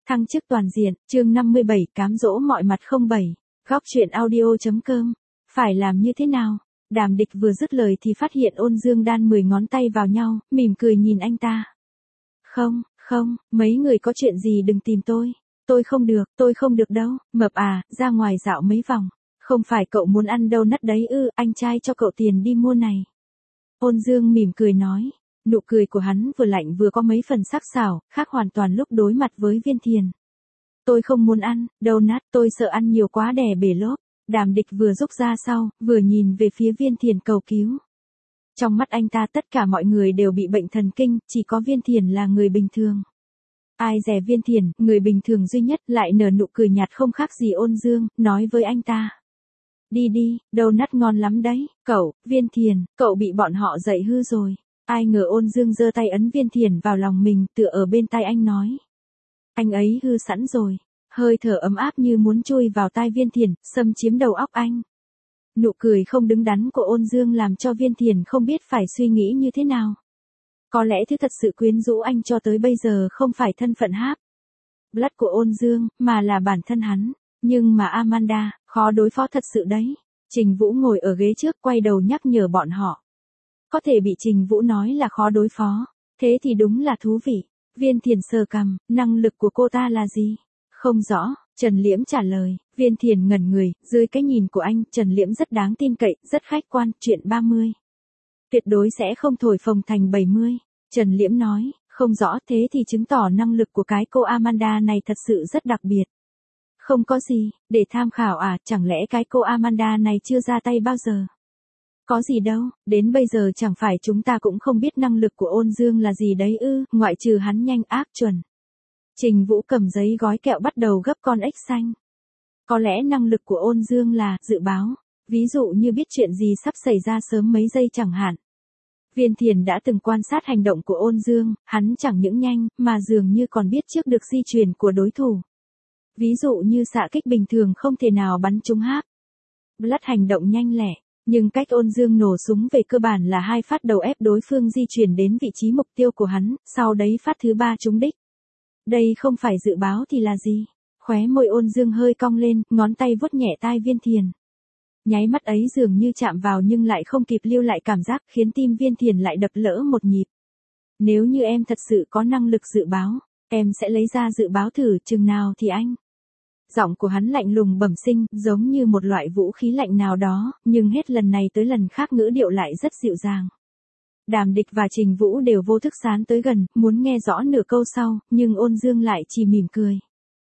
Thăng chức toàn diện, chương 57, cám dỗ mọi mặt 07. Góc truyện audio.com. Phải làm như thế nào? Đàm Địch vừa dứt lời thì phát hiện Ôn Dương đan 10 ngón tay vào nhau, mỉm cười nhìn anh ta. Không, mấy người có chuyện gì đừng tìm tôi. Tôi không được đâu, mập à, ra ngoài dạo mấy vòng. Không phải cậu muốn ăn donut đấy ư, anh trai cho cậu tiền đi mua này. Ôn Dương mỉm cười nói. Nụ cười của hắn vừa lạnh vừa có mấy phần sắc sảo, khác hoàn toàn lúc đối mặt với Viên Thiền. Tôi không muốn ăn, donut, tôi sợ ăn nhiều quá đè bể lốp. Đàm Địch vừa rút ra sau, vừa nhìn về phía Viên Thiền cầu cứu. Trong mắt anh ta tất cả mọi người đều bị bệnh thần kinh, chỉ có Viên Thiền là người bình thường. Ai dè Viên Thiền, người bình thường duy nhất, lại nở nụ cười nhạt không khác gì Ôn Dương, nói với anh ta. Đi, donut ngon lắm đấy, Viên Thiền, cậu bị bọn họ dạy hư rồi. Ai ngờ Ôn Dương giơ tay ấn Viên Thiền vào lòng mình, tựa ở bên tai anh nói. Anh ấy hư sẵn rồi. Hơi thở ấm áp như muốn chui vào tai Viên Thiền, xâm chiếm đầu óc anh. Nụ cười không đứng đắn của Ôn Dương làm cho Viên Thiền không biết phải suy nghĩ như thế nào. Có lẽ thứ thật sự quyến rũ anh cho tới bây giờ không phải thân phận háp blood của Ôn Dương, mà là bản thân hắn. Nhưng mà Amanda, khó đối phó thật sự đấy. Trình Vũ ngồi ở ghế trước quay đầu nhắc nhở bọn họ. Có thể bị Trình Vũ nói là khó đối phó. Thế thì đúng là thú vị. Viên Thiền sờ cằm, năng lực của cô ta là gì? Không rõ, Trần Liễm trả lời. Viên Thiền ngẩn người, dưới cái nhìn của anh, Trần Liễm rất đáng tin cậy, rất khách quan, chuyện 30. Tuyệt đối sẽ không thổi phồng thành 70. Trần Liễm nói, không rõ, thế thì chứng tỏ năng lực của cái cô Amanda này thật sự rất đặc biệt. Không có gì, để tham khảo à, chẳng lẽ cái cô Amanda này chưa ra tay bao giờ? Có gì đâu, đến bây giờ chẳng phải chúng ta cũng không biết năng lực của Ôn Dương là gì đấy ư, ngoại trừ hắn nhanh ác chuẩn. Trình Vũ cầm giấy gói kẹo bắt đầu gấp con ếch xanh. Có lẽ năng lực của Ôn Dương là dự báo, ví dụ như biết chuyện gì sắp xảy ra sớm mấy giây chẳng hạn. Viên Thiền đã từng quan sát hành động của Ôn Dương, hắn chẳng những nhanh, mà dường như còn biết trước được di chuyển của đối thủ. Ví dụ như xạ kích bình thường không thể nào bắn trúng háp blood hành động nhanh lẹ. Nhưng cách Ôn Dương nổ súng về cơ bản là 2 phát đầu ép đối phương di chuyển đến vị trí mục tiêu của hắn, sau đấy phát thứ 3 trúng đích. Đây không phải dự báo thì là gì? Khóe môi Ôn Dương hơi cong lên, ngón tay vuốt nhẹ tai Viên Thiền. Nháy mắt ấy dường như chạm vào nhưng lại không kịp lưu lại cảm giác, khiến tim Viên Thiền lại đập lỡ một nhịp. Nếu như em thật sự có năng lực dự báo, em sẽ lấy ra dự báo thử, chừng nào thì anh. Giọng của hắn lạnh lùng bẩm sinh, giống như một loại vũ khí lạnh nào đó, nhưng hết lần này tới lần khác ngữ điệu lại rất dịu dàng. Đàm Địch và Trình Vũ đều vô thức sán tới gần, muốn nghe rõ nửa câu sau, nhưng Ôn Dương lại chỉ mỉm cười.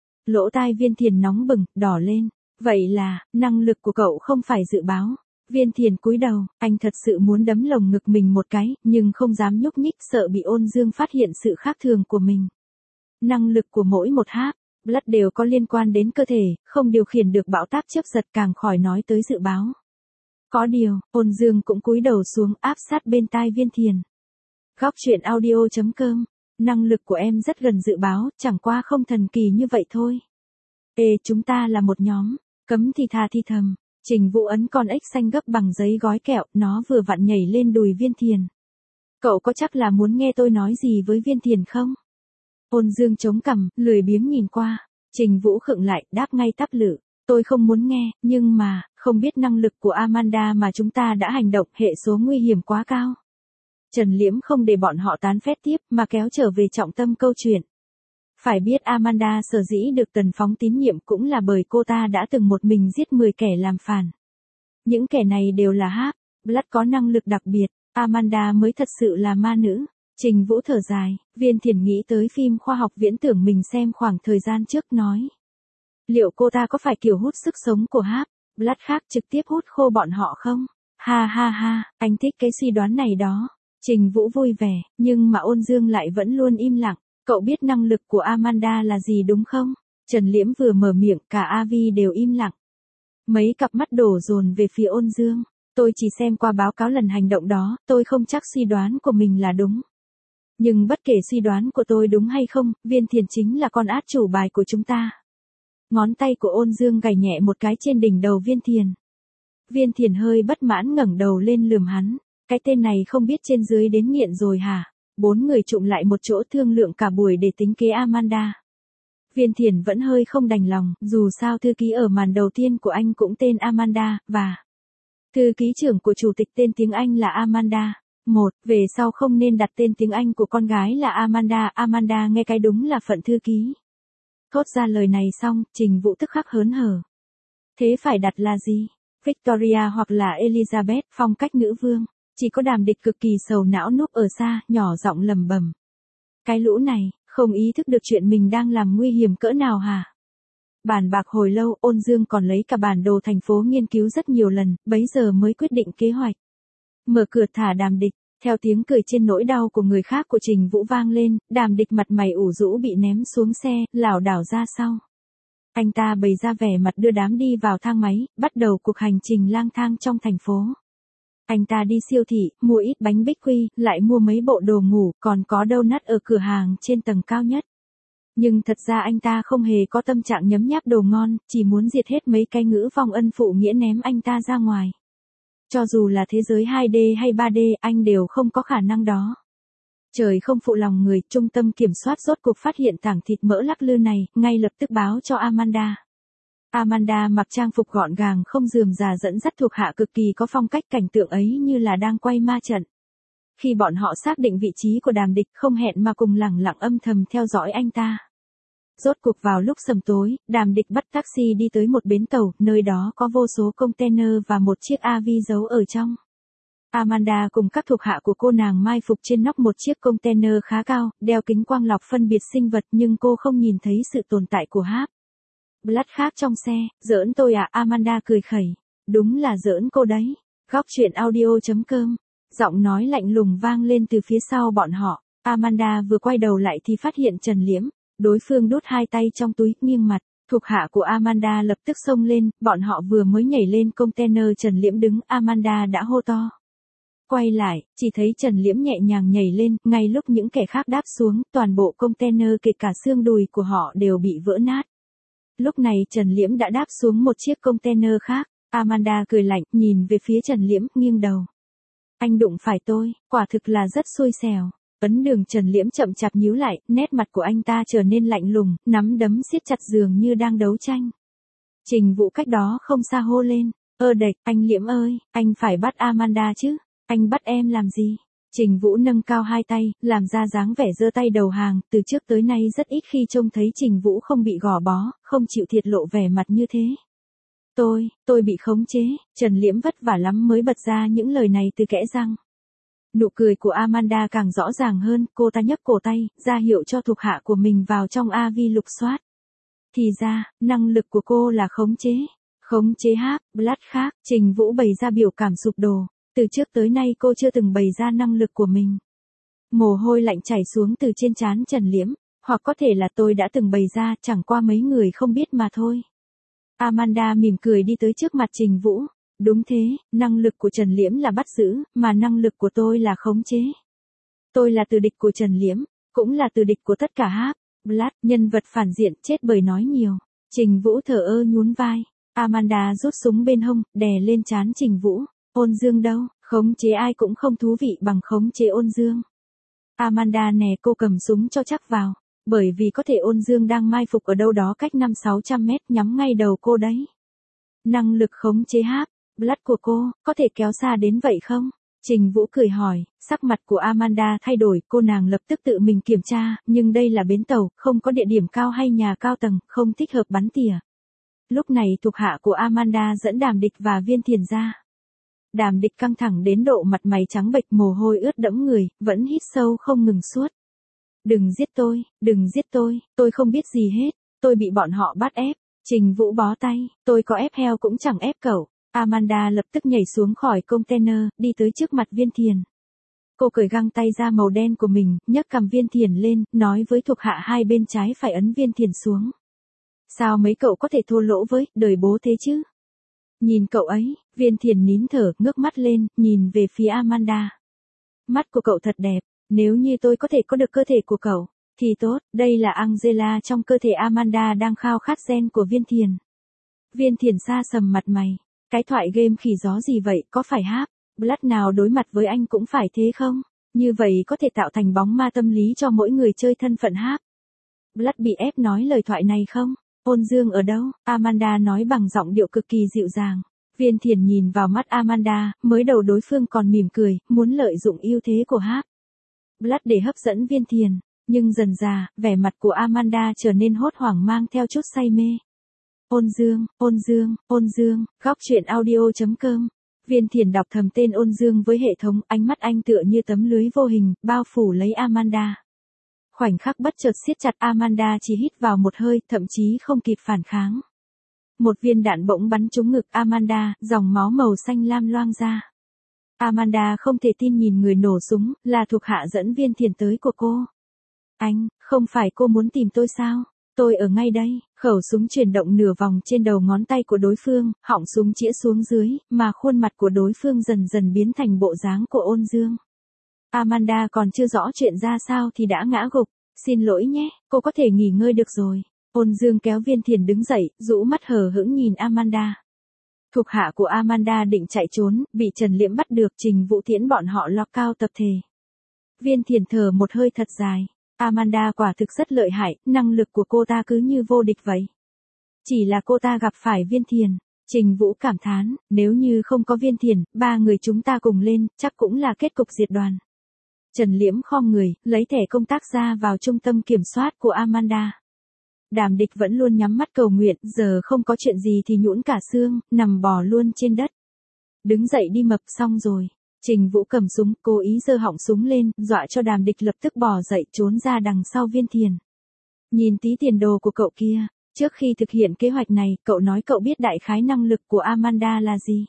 Lỗ tai Viên Thiền nóng bừng, đỏ lên. Vậy là, năng lực của cậu không phải dự báo. Viên Thiền cúi đầu, anh thật sự muốn đấm lồng ngực mình một cái, nhưng không dám nhúc nhích, sợ bị Ôn Dương phát hiện sự khác thường của mình. Năng lực của mỗi một háp blood đều có liên quan đến cơ thể, không điều khiển được bão táp chớp giật, càng khỏi nói tới dự báo. Có điều, Ôn Dương cũng cúi đầu xuống áp sát bên tai Viên Thiền. Góc truyện audio.com. Năng lực của em rất gần dự báo, chẳng qua không thần kỳ như vậy thôi. Chúng ta là một nhóm. Cấm thì thà thì thầm. Trình Vũ ấn con ếch xanh gấp bằng giấy gói kẹo, nó vừa vặn nhảy lên đùi Viên Thiền. Cậu có chắc là muốn nghe tôi nói gì với Viên Thiền không? Ôn Dương chống cằm, lười biếng nhìn qua. Trình Vũ khựng lại, đáp ngay tắp lự. Tôi không muốn nghe, nhưng mà, không biết năng lực của Amanda mà chúng ta đã hành động, hệ số nguy hiểm quá cao. Trần Liễm không để bọn họ tán phét tiếp, mà kéo trở về trọng tâm câu chuyện. Phải biết Amanda sở dĩ được Tần Phóng tín nhiệm cũng là bởi cô ta đã từng một mình giết 10 kẻ làm phản. Những kẻ này đều là háp blood có năng lực đặc biệt, Amanda mới thật sự là ma nữ. Trình Vũ thở dài, Viên Thiền nghĩ tới phim khoa học viễn tưởng mình xem khoảng thời gian trước nói. Liệu cô ta có phải kiểu hút sức sống của háp blood khác trực tiếp hút khô bọn họ không? Ha, anh thích cái suy đoán này đó. Trình Vũ vui vẻ, nhưng mà Ôn Dương lại vẫn luôn im lặng. Cậu biết năng lực của Amanda là gì đúng không? Trần Liễm vừa mở miệng, cả AV đều im lặng. Mấy cặp mắt đổ dồn về phía Ôn Dương. Tôi chỉ xem qua báo cáo lần hành động đó, tôi không chắc suy đoán của mình là đúng. Nhưng bất kể suy đoán của tôi đúng hay không, Viên Thiền chính là con át chủ bài của chúng ta. Ngón tay của Ôn Dương gảy nhẹ một cái trên đỉnh đầu Viên Thiền. Viên Thiền hơi bất mãn ngẩng đầu lên lườm hắn. Cái tên này không biết trên dưới đến nghiện rồi hả? 4 người trụm lại một chỗ thương lượng cả buổi để tính kế Amanda. Viên Thiền vẫn hơi không đành lòng, dù sao thư ký ở màn đầu tiên của anh cũng tên Amanda, và thư ký trưởng của chủ tịch tên tiếng Anh là Amanda. Về sau không nên đặt tên tiếng Anh của con gái là Amanda, Amanda nghe cái đúng là phận thư ký. Thốt ra lời này xong, Trình Vũ tức khắc hớn hở. Thế phải đặt là gì? Victoria hoặc là Elizabeth, phong cách nữ vương. Chỉ có Đàm Địch cực kỳ sầu não núp ở xa, nhỏ giọng lẩm bẩm. Cái lũ này, không ý thức được chuyện mình đang làm nguy hiểm cỡ nào hả? Bàn bạc hồi lâu, Ôn Dương còn lấy cả bản đồ thành phố nghiên cứu rất nhiều lần, bấy giờ mới quyết định kế hoạch. Mở cửa thả Đàm Địch, theo tiếng cười trên nỗi đau của người khác của Trình Vũ vang lên, Đàm Địch mặt mày ủ rũ bị ném xuống xe, lảo đảo ra sau. Anh ta bày ra vẻ mặt đưa đám đi vào thang máy, bắt đầu cuộc hành trình lang thang trong thành phố. Anh ta đi siêu thị, mua ít bánh bích quy, lại mua mấy bộ đồ ngủ, còn có donut ở cửa hàng trên tầng cao nhất. Nhưng thật ra anh ta không hề có tâm trạng nhấm nháp đồ ngon, chỉ muốn diệt hết mấy cái ngữ vong ân phụ nghĩa ném anh ta ra ngoài. Cho dù là thế giới 2D hay 3D, anh đều không có khả năng đó. Trời không phụ lòng người, trung tâm kiểm soát rốt cuộc phát hiện tảng thịt mỡ lắc lư này, ngay lập tức báo cho Amanda. Amanda mặc trang phục gọn gàng không rườm rà dẫn dắt thuộc hạ cực kỳ có phong cách, cảnh tượng ấy như là đang quay ma trận. Khi bọn họ xác định vị trí của Đàm Địch không hẹn mà cùng lẳng lặng âm thầm theo dõi anh ta. Rốt cuộc vào lúc sầm tối, Đàm Địch bắt taxi đi tới một bến tàu, nơi đó có vô số container và một chiếc RV giấu ở trong. Amanda cùng các thuộc hạ của cô nàng mai phục trên nóc một chiếc container khá cao, đeo kính quang lọc phân biệt sinh vật nhưng cô không nhìn thấy sự tồn tại của Hap. Blood khác trong xe, giỡn tôi à? Amanda cười khẩy. Đúng là giỡn cô đấy. Góc truyện audio.com. Giọng nói lạnh lùng vang lên từ phía sau bọn họ. Amanda vừa quay đầu lại thì phát hiện Trần Liễm. Đối phương đút hai tay trong túi, nghiêng mặt. Thuộc hạ của Amanda lập tức xông lên, bọn họ vừa mới nhảy lên container Trần Liễm đứng, Amanda đã hô to. Quay lại, chỉ thấy Trần Liễm nhẹ nhàng nhảy lên, ngay lúc những kẻ khác đáp xuống, toàn bộ container kể cả xương đùi của họ đều bị vỡ nát. Lúc này Trần Liễm đã đáp xuống một chiếc container khác, Amanda cười lạnh, nhìn về phía Trần Liễm, nghiêng đầu. Anh đụng phải tôi, quả thực là rất xui xẻo. Ấn Đường Trần Liễm chậm chạp nhíu lại, nét mặt của anh ta trở nên lạnh lùng, nắm đấm siết chặt dường như đang đấu tranh. Trình Vũ cách đó không xa hô lên, đệch, anh Liễm ơi, anh phải bắt Amanda chứ, anh bắt em làm gì? Trình Vũ nâng cao hai tay, làm ra dáng vẻ giơ tay đầu hàng, từ trước tới nay rất ít khi trông thấy Trình Vũ không bị gò bó, không chịu thiệt lộ vẻ mặt như thế. Tôi bị khống chế, Trần Liễm vất vả lắm mới bật ra những lời này từ kẽ răng. Nụ cười của Amanda càng rõ ràng hơn, cô ta nhấc cổ tay, ra hiệu cho thuộc hạ của mình vào trong AV lục soát. Thì ra, năng lực của cô là khống chế Hap, Blood khác, Trình Vũ bày ra biểu cảm sụp đổ. Từ trước tới nay cô chưa từng bày ra năng lực của mình. Mồ hôi lạnh chảy xuống từ trên trán Trần Liễm, hoặc có thể là tôi đã từng bày ra, chẳng qua mấy người không biết mà thôi. Amanda mỉm cười đi tới trước mặt Trình Vũ. Đúng thế, năng lực của Trần Liễm là bắt giữ, mà năng lực của tôi là khống chế. Tôi là tử địch của Trần Liễm, cũng là tử địch của tất cả Hap, Blood, nhân vật phản diện chết bởi nói nhiều. Trình Vũ thờ ơ nhún vai. Amanda rút súng bên hông, đè lên trán Trình Vũ. Ôn Dương đâu, khống chế ai cũng không thú vị bằng khống chế Ôn Dương. Amanda nè, cô cầm súng cho chắc vào, bởi vì có thể Ôn Dương đang mai phục ở đâu đó cách 500-600 mét, nhắm ngay đầu cô đấy. Năng lực khống chế Hap, Blood của cô, có thể kéo xa đến vậy không? Trình Vũ cười hỏi, sắc mặt của Amanda thay đổi, cô nàng lập tức tự mình kiểm tra, nhưng đây là bến tàu, không có địa điểm cao hay nhà cao tầng, không thích hợp bắn tỉa. Lúc này thuộc hạ của Amanda dẫn Đàm Địch và Viên Thiền ra. Đàm Địch căng thẳng đến độ mặt mày trắng bệch, mồ hôi ướt đẫm người, vẫn hít sâu không ngừng suốt. Đừng giết tôi không biết gì hết, tôi bị bọn họ bắt ép. Trình Vũ bó tay, tôi có ép heo cũng chẳng ép cậu. Amanda lập tức nhảy xuống khỏi container, đi tới trước mặt Viên Thiền. Cô cởi găng tay da màu đen của mình, nhấc cằm Viên Thiền lên, nói với thuộc hạ hai bên trái phải ấn Viên Thiền xuống. Sao mấy cậu có thể thô lỗ với, đời bố thế chứ? Nhìn cậu ấy, Viên Thiền nín thở, ngước mắt lên, nhìn về phía Amanda. Mắt của cậu thật đẹp, nếu như tôi có thể có được cơ thể của cậu, thì tốt, đây là Angela trong cơ thể Amanda đang khao khát gen của Viên Thiền. Viên Thiền xa sầm mặt mày, cái thoại game khỉ gió gì vậy, có phải Hap, Blood nào đối mặt với anh cũng phải thế không? Như vậy có thể tạo thành bóng ma tâm lý cho mỗi người chơi thân phận Hap, Blood bị ép nói lời thoại này không? Ôn Dương ở đâu? Amanda nói bằng giọng điệu cực kỳ dịu dàng. Viên Thiền nhìn vào mắt Amanda, mới đầu đối phương còn mỉm cười, muốn lợi dụng ưu thế của Hap Blood để hấp dẫn Viên Thiền. Nhưng dần dà, vẻ mặt của Amanda trở nên hốt hoảng mang theo chút say mê. Ôn Dương, Ôn Dương, Ôn Dương, góc truyện audio.com. Viên Thiền đọc thầm tên Ôn Dương với hệ thống, ánh mắt anh tựa như tấm lưới vô hình, bao phủ lấy Amanda. Khoảnh khắc bất chợt siết chặt, Amanda chỉ hít vào một hơi, thậm chí không kịp phản kháng. Một viên đạn bỗng bắn trúng ngực Amanda, dòng máu màu xanh lam loang ra. Amanda không thể tin nhìn người nổ súng, là thuộc hạ dẫn Viên Thiền tới của cô. Anh, không phải cô muốn tìm tôi sao? Tôi ở ngay đây. Khẩu súng chuyển động nửa vòng trên đầu ngón tay của đối phương, họng súng chĩa xuống dưới, mà khuôn mặt của đối phương dần dần biến thành bộ dáng của Ôn Dương. Amanda còn chưa rõ chuyện ra sao thì đã ngã gục. Xin lỗi nhé, cô có thể nghỉ ngơi được rồi. Ôn Dương kéo Viên Thiền đứng dậy, rũ mắt hờ hững nhìn Amanda. Thuộc hạ của Amanda định chạy trốn, bị Trần Liễm bắt được, Trình Vũ tiễn bọn họ lock out tập thể. Viên Thiền thở một hơi thật dài. Amanda quả thực rất lợi hại, năng lực của cô ta cứ như vô địch vậy. Chỉ là cô ta gặp phải Viên Thiền. Trình Vũ cảm thán, nếu như không có Viên Thiền, ba người chúng ta cùng lên, chắc cũng là kết cục diệt đoàn. Trần Liễm khom người, lấy thẻ công tác ra vào trung tâm kiểm soát của Amanda. Đàm Địch vẫn luôn nhắm mắt cầu nguyện, giờ không có chuyện gì thì nhũn cả xương, nằm bò luôn trên đất. Đứng dậy đi mập, xong rồi. Trình Vũ cầm súng, cố ý giơ họng súng lên, dọa cho Đàm Địch lập tức bò dậy trốn ra đằng sau Viên Thiền. Nhìn tí tiền đồ của cậu kia, trước khi thực hiện kế hoạch này, cậu nói cậu biết đại khái năng lực của Amanda là gì?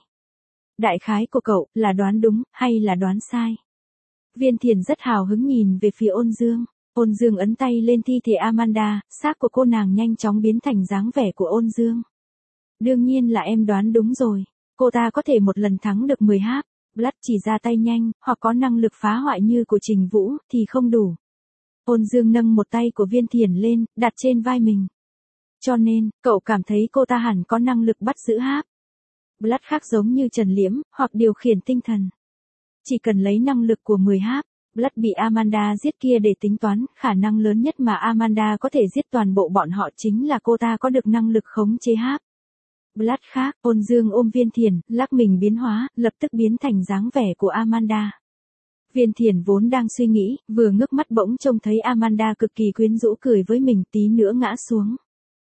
Đại khái của cậu, là đoán đúng, hay là đoán sai? Viên Thiền rất hào hứng nhìn về phía Ôn Dương. Ôn Dương ấn tay lên thi thể Amanda, xác của cô nàng nhanh chóng biến thành dáng vẻ của Ôn Dương. Đương nhiên là em đoán đúng rồi. Cô ta có thể một lần thắng được 10 Hap Blood, chỉ ra tay nhanh, hoặc có năng lực phá hoại như của Trình Vũ, thì không đủ. Ôn Dương nâng một tay của Viên Thiền lên, đặt trên vai mình. Cho nên, cậu cảm thấy cô ta hẳn có năng lực bắt giữ Hap Blood khác giống như Trần Liễm, hoặc điều khiển tinh thần. Chỉ cần lấy năng lực của 10 Hap Blood bị Amanda giết kia để tính toán, khả năng lớn nhất mà Amanda có thể giết toàn bộ bọn họ chính là cô ta có được năng lực khống chế Hap Blood khác. Ôn Dương ôm Viên Thiền, lắc mình biến hóa, lập tức biến thành dáng vẻ của Amanda. Viên Thiền vốn đang suy nghĩ, vừa ngước mắt bỗng trông thấy Amanda cực kỳ quyến rũ cười với mình, tí nữa ngã xuống.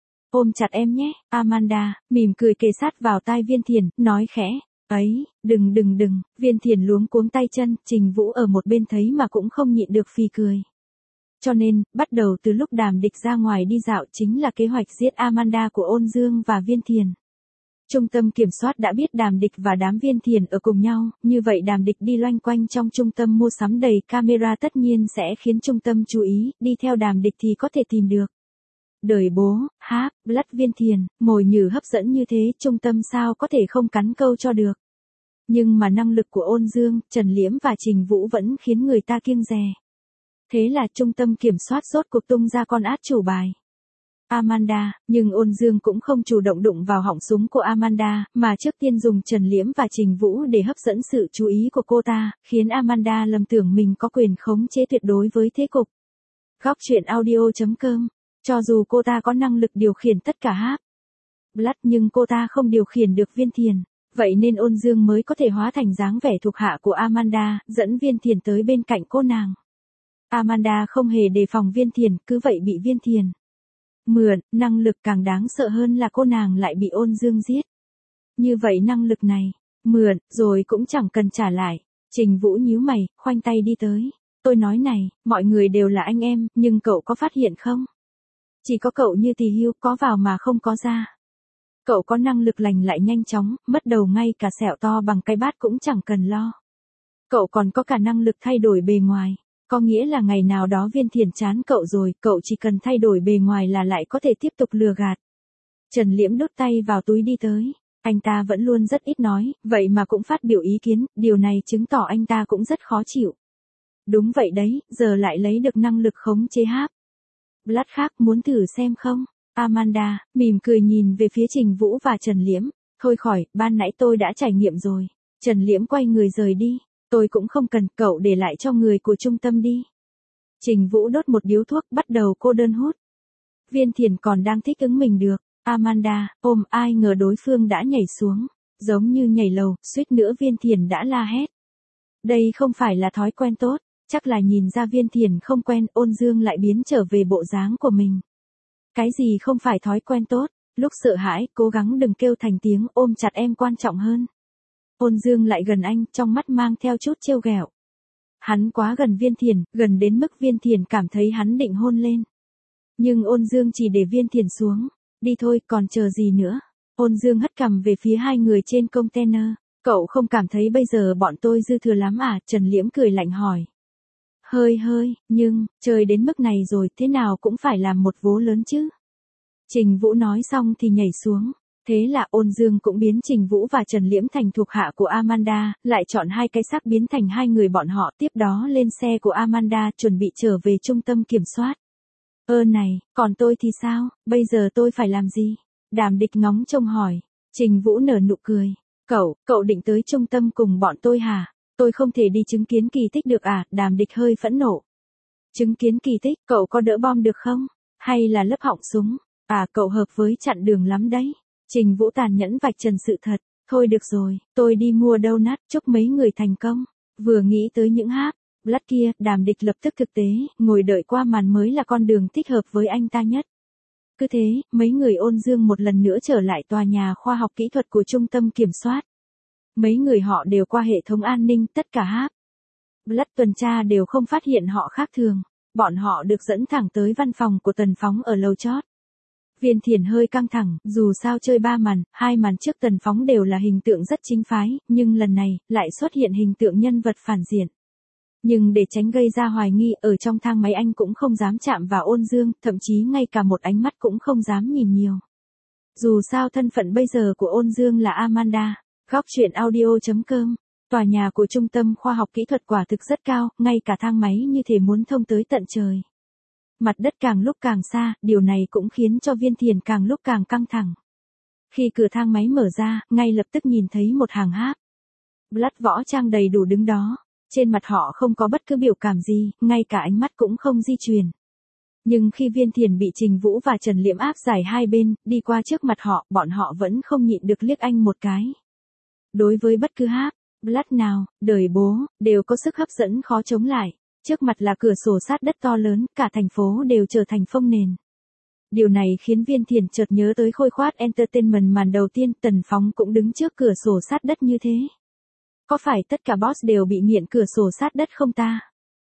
Ôm chặt em nhé, Amanda, mỉm cười kề sát vào tai Viên Thiền, nói khẽ. Ấy, đừng. Viên Thiền luống cuống tay chân, Trình Vũ ở một bên thấy mà cũng không nhịn được phì cười. Cho nên, bắt đầu từ lúc Đàm Địch ra ngoài đi dạo chính là kế hoạch giết Amanda của Ôn Dương và Viên Thiền. Trung tâm kiểm soát đã biết Đàm Địch và đám Viên Thiền ở cùng nhau, như vậy Đàm Địch đi loanh quanh trong trung tâm mua sắm đầy camera tất nhiên sẽ khiến trung tâm chú ý, đi theo Đàm Địch thì có thể tìm được. Đời bố, Hap Blood, Viên Thiền, mồi nhử hấp dẫn như thế, trung tâm sao có thể không cắn câu cho được. Nhưng mà năng lực của Ôn Dương, Trần Liễm và Trình Vũ vẫn khiến người ta kiêng dè. Thế là trung tâm kiểm soát rốt cuộc tung ra con át chủ bài. Amanda, nhưng Ôn Dương cũng không chủ động đụng vào họng súng của Amanda, mà trước tiên dùng Trần Liễm và Trình Vũ để hấp dẫn sự chú ý của cô ta, khiến Amanda lầm tưởng mình có quyền khống chế tuyệt đối với thế cục. Góc truyện audio.com. Cho dù cô ta có năng lực điều khiển tất cả Hap Blood nhưng cô ta không điều khiển được Viên Thiền, vậy nên Ôn Dương mới có thể hóa thành dáng vẻ thuộc hạ của Amanda, dẫn Viên Thiền tới bên cạnh cô nàng. Amanda không hề đề phòng Viên Thiền, cứ vậy bị Viên Thiền mượn, năng lực càng đáng sợ hơn là cô nàng lại bị Ôn Dương giết. Như vậy năng lực này, mượn, rồi cũng chẳng cần trả lại. Trình Vũ nhíu mày, khoanh tay đi tới. Tôi nói này, mọi người đều là anh em, nhưng cậu có phát hiện không? Chỉ có cậu như tỳ hưu, có vào mà không có ra. Cậu có năng lực lành lại nhanh chóng, mất đầu ngay cả sẹo to bằng cái bát cũng chẳng cần lo. Cậu còn có cả năng lực thay đổi bề ngoài. Có nghĩa là ngày nào đó Viên Thiền chán cậu rồi, cậu chỉ cần thay đổi bề ngoài là lại có thể tiếp tục lừa gạt. Trần Liễm đút tay vào túi đi tới. Anh ta vẫn luôn rất ít nói, vậy mà cũng phát biểu ý kiến, điều này chứng tỏ anh ta cũng rất khó chịu. Đúng vậy đấy, giờ lại lấy được năng lực khống chế Hap Blood khác, muốn thử xem không? Amanda, mỉm cười nhìn về phía Trình Vũ và Trần Liễm. Thôi khỏi, ban nãy tôi đã trải nghiệm rồi. Trần Liễm quay người rời đi. Tôi cũng không cần, cậu để lại cho người của trung tâm đi. Trình Vũ đốt một điếu thuốc, bắt đầu cô đơn hút. Viên Thiền còn đang thích ứng mình được. Amanda, ôm ai ngờ đối phương đã nhảy xuống. Giống như nhảy lầu, suýt nữa Viên Thiền đã la hét. Đây không phải là thói quen tốt, chắc là nhìn ra Viên Thiền không quen, Ôn Dương lại biến trở về bộ dáng của mình. Cái gì không phải thói quen tốt, lúc sợ hãi, cố gắng đừng kêu thành tiếng, ôm chặt em quan trọng hơn. Ôn Dương lại gần anh, trong mắt mang theo chút trêu ghẹo. Hắn quá gần Viên Thiền, gần đến mức Viên Thiền cảm thấy hắn định hôn lên. Nhưng Ôn Dương chỉ để Viên Thiền xuống. Đi thôi, còn chờ gì nữa? Ôn Dương hất cằm về phía hai người trên container. Cậu không cảm thấy bây giờ bọn tôi dư thừa lắm à? Trần Liễm cười lạnh hỏi. Hơi, nhưng, chơi đến mức này rồi, thế nào cũng phải làm một vố lớn chứ. Trình Vũ nói xong thì nhảy xuống. Thế là Ôn Dương cũng biến Trình Vũ và Trần Liễm thành thuộc hạ của Amanda, lại chọn hai cái xác biến thành hai người bọn họ, tiếp đó lên xe của Amanda chuẩn bị trở về trung tâm kiểm soát. Này, còn tôi thì sao, bây giờ tôi phải làm gì? Đàm Địch ngóng trông hỏi. Trình Vũ nở nụ cười. Cậu định tới trung tâm cùng bọn tôi hả? Tôi không thể đi chứng kiến kỳ tích được à? Đàm Địch hơi phẫn nộ. Chứng kiến kỳ tích, cậu có đỡ bom được không? Hay là lấp họng súng? Cậu hợp với chặn đường lắm đấy. Trình Vũ tàn nhẫn vạch trần sự thật. Thôi được rồi, tôi đi mua donut, chúc mấy người thành công. Vừa nghĩ tới những Blood kia, Đàm Địch lập tức thực tế, ngồi đợi qua màn mới là con đường thích hợp với anh ta nhất. Cứ thế, mấy người Ôn Dương một lần nữa trở lại tòa nhà khoa học kỹ thuật của trung tâm kiểm soát. Mấy người họ đều qua hệ thống an ninh, tất cả Blood tuần tra đều không phát hiện họ khác thường. Bọn họ được dẫn thẳng tới văn phòng của Tần Phóng ở lầu chót. Viên Thiền hơi căng thẳng, dù sao chơi 3 màn, 2 màn trước Tần Phóng đều là hình tượng rất chính phái, nhưng lần này, lại xuất hiện hình tượng nhân vật phản diện. Nhưng để tránh gây ra hoài nghi, ở trong thang máy anh cũng không dám chạm vào Ôn Dương, thậm chí ngay cả một ánh mắt cũng không dám nhìn nhiều. Dù sao thân phận bây giờ của Ôn Dương là Amanda. Góc truyện audio.com. Tòa nhà của trung tâm khoa học kỹ thuật quả thực rất cao, ngay cả thang máy như thể muốn thông tới tận trời. Mặt đất càng lúc càng xa, điều này cũng khiến cho Viên Thiền càng lúc càng căng thẳng. Khi cửa thang máy mở ra, ngay lập tức nhìn thấy một hàng Blood võ trang đầy đủ đứng đó. Trên mặt họ không có bất cứ biểu cảm gì, ngay cả ánh mắt cũng không di chuyển. Nhưng khi Viên Thiền bị Trình Vũ và Trần Liễm áp giải hai bên, đi qua trước mặt họ, bọn họ vẫn không nhịn được liếc anh một cái. Đối với bất cứ Blood nào, đời bố, đều có sức hấp dẫn khó chống lại. Trước mặt là cửa sổ sát đất to lớn, cả thành phố đều trở thành phông nền. Điều này khiến Viên Thiền chợt nhớ tới Khôi Khoát Entertainment màn đầu tiên, Tần Phóng cũng đứng trước cửa sổ sát đất như thế. Có phải tất cả boss đều bị nghiện cửa sổ sát đất không ta?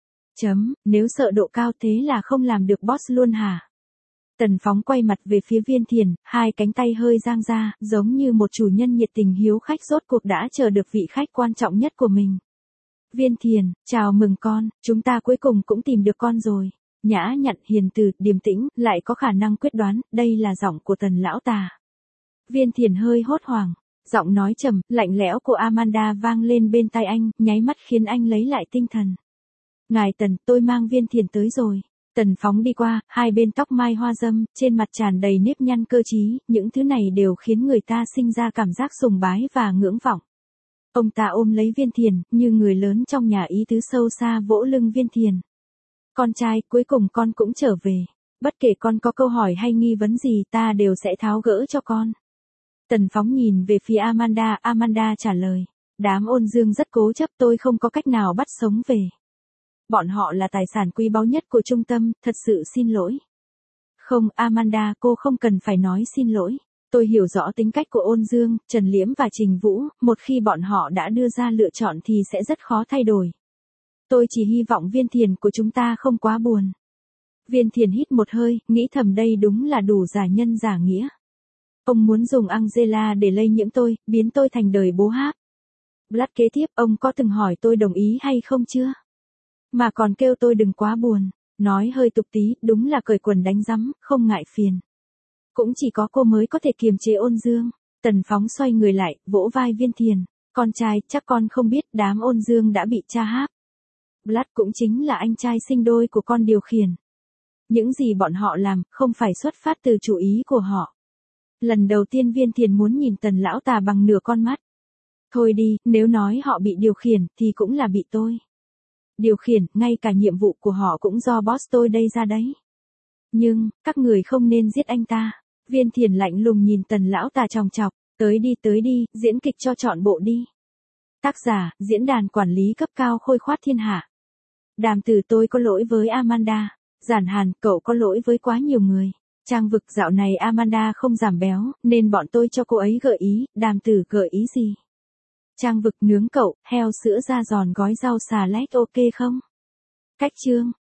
Nếu sợ độ cao thế là không làm được boss luôn hả? Tần Phóng quay mặt về phía Viên Thiền, hai cánh tay hơi dang ra, giống như một chủ nhân nhiệt tình hiếu khách rốt cuộc đã chờ được vị khách quan trọng nhất của mình. Viên Thiền, chào mừng con, chúng ta cuối cùng cũng tìm được con rồi. Nhã nhặn, hiền từ, điềm tĩnh, lại có khả năng quyết đoán, đây là giọng của Tần lão tà. Viên Thiền hơi hốt hoảng. Giọng nói trầm, lạnh lẽo của Amanda vang lên bên tai anh, nháy mắt khiến anh lấy lại tinh thần. Ngài Tần, tôi mang Viên Thiền tới rồi. Tần Phóng đi qua, hai bên tóc mai hoa dâm, trên mặt tràn đầy nếp nhăn cơ trí, những thứ này đều khiến người ta sinh ra cảm giác sùng bái và ngưỡng vọng. Ông ta ôm lấy Viên Thiền, như người lớn trong nhà, ý tứ sâu xa vỗ lưng Viên Thiền. Con trai, cuối cùng con cũng trở về. Bất kể con có câu hỏi hay nghi vấn gì, ta đều sẽ tháo gỡ cho con. Tần Phóng nhìn về phía Amanda, Amanda trả lời. Đám Ôn Dương rất cố chấp, tôi không có cách nào bắt sống về. Bọn họ là tài sản quý báu nhất của trung tâm, thật sự xin lỗi. Không, Amanda, cô không cần phải nói xin lỗi. Tôi hiểu rõ tính cách của Ôn Dương, Trần Liễm và Trình Vũ, một khi bọn họ đã đưa ra lựa chọn thì sẽ rất khó thay đổi. Tôi chỉ hy vọng Viên Thiền của chúng ta không quá buồn. Viên Thiền hít một hơi, nghĩ thầm đây đúng là đủ giả nhân giả nghĩa. Ông muốn dùng Angela để lây nhiễm tôi, biến tôi thành đời bố Blood kế tiếp, ông có từng hỏi tôi đồng ý hay không chưa? Mà còn kêu tôi đừng quá buồn, nói hơi tục tí, đúng là cởi quần đánh rắm, không ngại phiền. Cũng chỉ có cô mới có thể kiềm chế Ôn Dương. Tần Phóng xoay người lại, vỗ vai Viên Thiền. Con trai, chắc con không biết đám Ôn Dương đã bị cha Blood cũng chính là anh trai sinh đôi của con điều khiển. Những gì bọn họ làm, không phải xuất phát từ chủ ý của họ. Lần đầu tiên Viên Thiền muốn nhìn Tần lão tà bằng nửa con mắt. Thôi đi, nếu nói họ bị điều khiển, thì cũng là bị tôi điều khiển, ngay cả nhiệm vụ của họ cũng do boss tôi đây ra đấy. Nhưng, các người không nên giết anh ta. Viên Thiền lạnh lùng nhìn Tần lão tà chòng chọc, tới đi, diễn kịch cho trọn bộ đi. Tác giả, diễn đàn quản lý cấp cao Khôi Khoát Thiên Hạ. Đàm Tử tôi có lỗi với Amanda. Giản Hàn, cậu có lỗi với quá nhiều người. Trang Vực dạo này Amanda không giảm béo, nên bọn tôi cho cô ấy gợi ý. Đàm Tử gợi ý gì? Trang Vực nướng cậu, heo sữa da giòn gói rau xà lách ok không? Cách chương